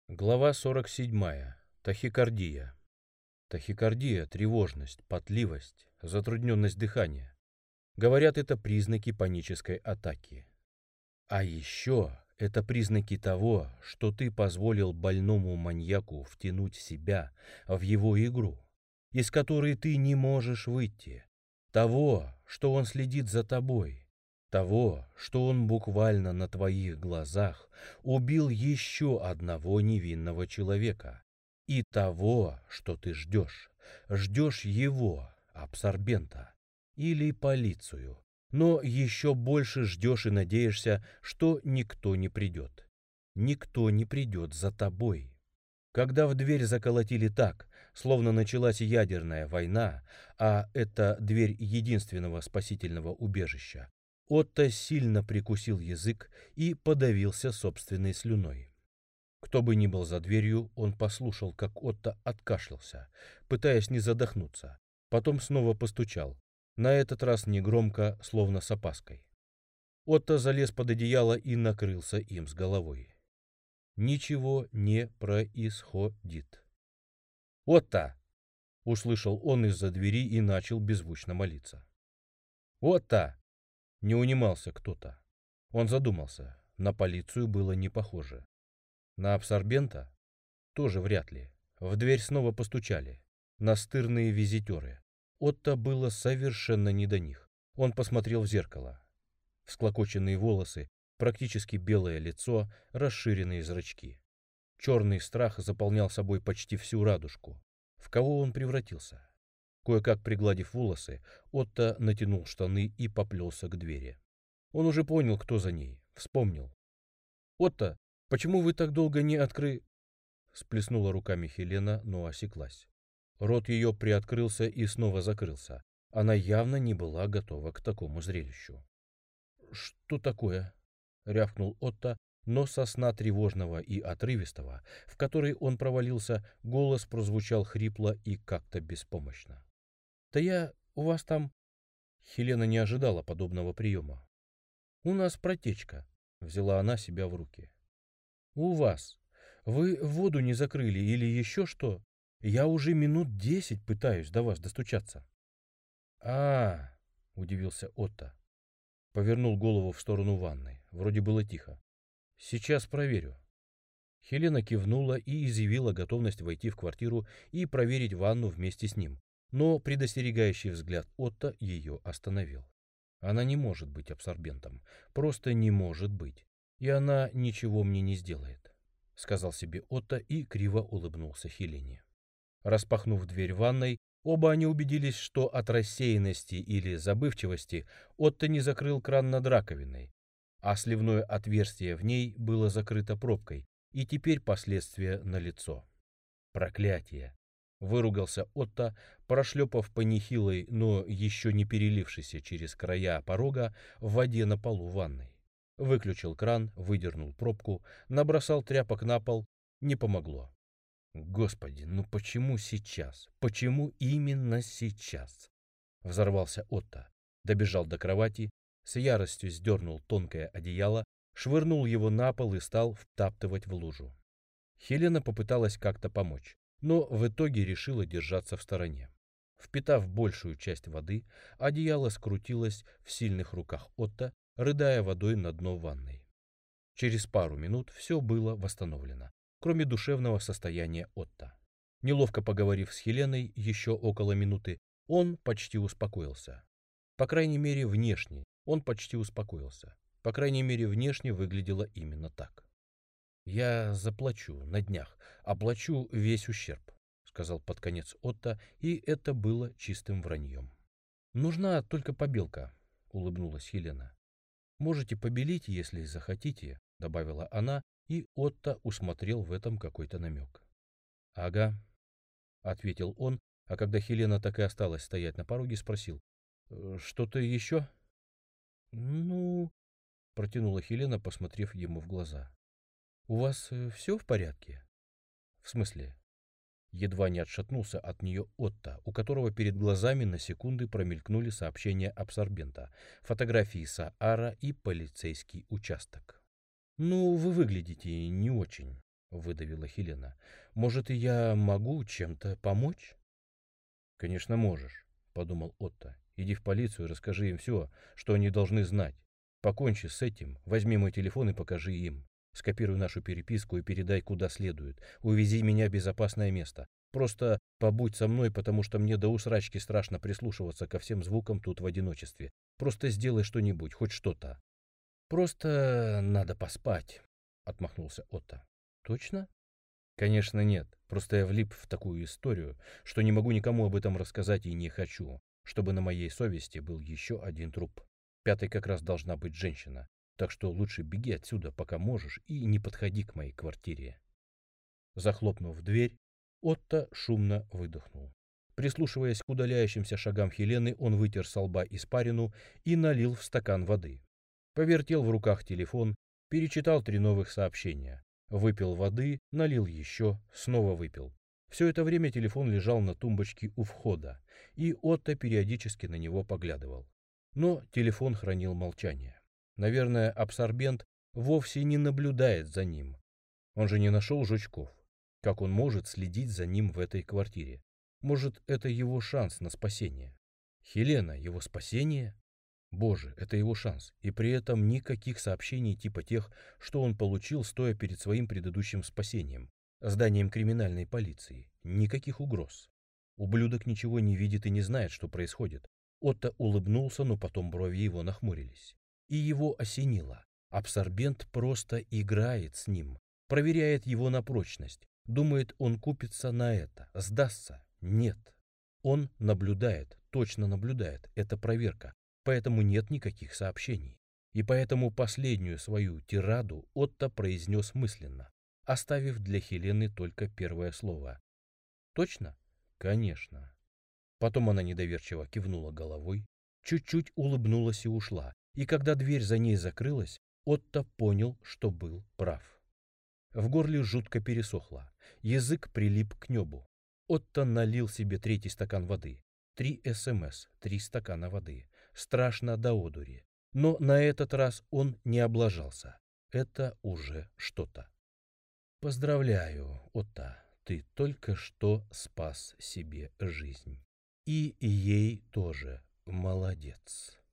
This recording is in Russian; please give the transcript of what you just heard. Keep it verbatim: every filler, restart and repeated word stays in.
Глава сорок седьмая. Тахикардия. Тахикардия, тревожность, потливость, затрудненность дыхания. Говорят, это признаки панической атаки. А еще это признаки того, что ты позволил больному маньяку втянуть себя в его игру, из которой ты не можешь выйти. Того, что он следит за тобой. Того, что он буквально на твоих глазах убил еще одного невинного человека. И того, что ты ждешь. Ждешь его, абсорбента, или полицию. Но еще больше ждешь и надеешься, что никто не придет. Никто не придет за тобой. Когда в дверь заколотили так, словно началась ядерная война, а это дверь единственного спасительного убежища, Отто сильно прикусил язык и подавился собственной слюной. Кто бы ни был за дверью, он послушал, как Отто откашлялся, пытаясь не задохнуться. Потом снова постучал, на этот раз негромко, словно с опаской. Отто залез под одеяло и накрылся им с головой. Ничего не происходит. «Отто!» — услышал он из-за двери и начал беззвучно молиться. «Отто!» — не унимался кто-то. Он задумался. На полицию было не похоже. На абсорбента? Тоже вряд ли. В дверь снова постучали. Настырные визитеры. Отто было совершенно не до них. Он посмотрел в зеркало. Всклокоченные волосы, практически белое лицо, расширенные зрачки. Черный страх заполнял собой почти всю радужку. В кого он превратился? Кое-как пригладив волосы, Отто натянул штаны и поплелся к двери. Он уже понял, кто за ней. Вспомнил. «Отто, почему вы так долго не откры...» Сплеснула руками Хелена, но осеклась. Рот ее приоткрылся и снова закрылся. Она явно не была готова к такому зрелищу. «Что такое?» — рявкнул Отто, но со сна тревожного и отрывистого, в который он провалился, голос прозвучал хрипло и как-то беспомощно. «Да я... у вас там...» Хелена не ожидала подобного приема. «У нас протечка», — взяла она себя в руки. «У вас. Вы воду не закрыли или еще что? Я уже минут десять пытаюсь до вас достучаться». «А-а-а», — удивился Отто. Повернул голову в сторону ванной. Вроде было тихо. «Сейчас проверю». Хелена кивнула и изъявила готовность войти в квартиру и проверить ванну вместе с ним. Но предостерегающий взгляд Отто ее остановил. Она не может быть абсорбентом. Просто не может быть. И она ничего мне не сделает, сказал себе Отто и криво улыбнулся Хелене. Распахнув дверь ванной, оба они убедились, что от рассеянности или забывчивости Отто не закрыл кран над раковиной, а сливное отверстие в ней было закрыто пробкой, и теперь последствия налицо. Проклятие! Выругался Отто, прошлепав по нехилой, но еще не перелившейся через края порога в воде на полу ванной. Выключил кран, выдернул пробку, набросал тряпок на пол. Не помогло. Господи, ну почему сейчас? Почему именно сейчас? Взорвался Отто. Добежал до кровати, с яростью сдернул тонкое одеяло, швырнул его на пол и стал втаптывать в лужу. Хелена попыталась как-то помочь, но в итоге решила держаться в стороне. Впитав большую часть воды, одеяло скрутилось в сильных руках Отто, рыдая водой на дно ванной. Через пару минут все было восстановлено, кроме душевного состояния Отто. Неловко поговорив с Хеленой еще около минуты, он почти успокоился. По крайней мере, внешне он почти успокоился. По крайней мере, внешне выглядело именно так. «Я заплачу на днях, оплачу весь ущерб», — сказал под конец Отто, и это было чистым враньем. «Нужна только побелка», — улыбнулась Хелена. «Можете побелить, если захотите», — добавила она, и Отто усмотрел в этом какой-то намек. «Ага», — ответил он, а когда Хелена так и осталась стоять на пороге, спросил. «Что-то еще?» «Ну...» — протянула Хелена, посмотрев ему в глаза. «У вас все в порядке?» «В смысле?» Едва не отшатнулся от нее Отто, у которого перед глазами на секунды промелькнули сообщения абсорбента, фотографии Саара и полицейский участок. «Ну, вы выглядите не очень», — выдавила Хелена. «Может, и я могу чем-то помочь?» «Конечно, можешь», — подумал Отто. «Иди в полицию и расскажи им все, что они должны знать. Покончи с этим, возьми мой телефон и покажи им. Скопируй нашу переписку и передай куда следует. Увези меня в безопасное место. Просто побудь со мной, потому что мне до усрачки страшно прислушиваться ко всем звукам тут в одиночестве. Просто сделай что-нибудь, хоть что-то». «Просто надо поспать», — отмахнулся Отто. «Точно?» «Конечно нет. Просто я влип в такую историю, что не могу никому об этом рассказать и не хочу, чтобы на моей совести был еще один труп. Пятой как раз должна быть женщина. Так что лучше беги отсюда, пока можешь, и не подходи к моей квартире». Захлопнув дверь, Отто шумно выдохнул. Прислушиваясь к удаляющимся шагам Хелены, он вытер со лба испарину и налил в стакан воды. Повертел в руках телефон, перечитал три новых сообщения. Выпил воды, налил еще, снова выпил. Все это время телефон лежал на тумбочке у входа, и Отто периодически на него поглядывал. Но телефон хранил молчание. Наверное, абсорбент вовсе не наблюдает за ним. Он же не нашел жучков. Как он может следить за ним в этой квартире? Может, это его шанс на спасение? Хелена — его спасение? Боже, это его шанс. И при этом никаких сообщений типа тех, что он получил, стоя перед своим предыдущим спасением, зданием криминальной полиции. Никаких угроз. Ублюдок ничего не видит и не знает, что происходит. Отто улыбнулся, но потом брови его нахмурились. И его осенило. Абсорбент просто играет с ним, проверяет его на прочность. Думает, он купится на это, сдастся. Нет. Он наблюдает, точно наблюдает. Это проверка. Поэтому нет никаких сообщений. И поэтому последнюю свою тираду Отто произнес мысленно, оставив для Хелены только первое слово. «Точно?» «Конечно». Потом она недоверчиво кивнула головой, чуть-чуть улыбнулась и ушла. И когда дверь за ней закрылась, Отто понял, что был прав. В горле жутко пересохло, язык прилип к небу. Отто налил себе третий стакан воды. Три СМС, три стакана воды. Страшно до одури. Но на этот раз он не облажался. Это уже что-то. «Поздравляю, Отто, ты только что спас себе жизнь. И ей тоже молодец».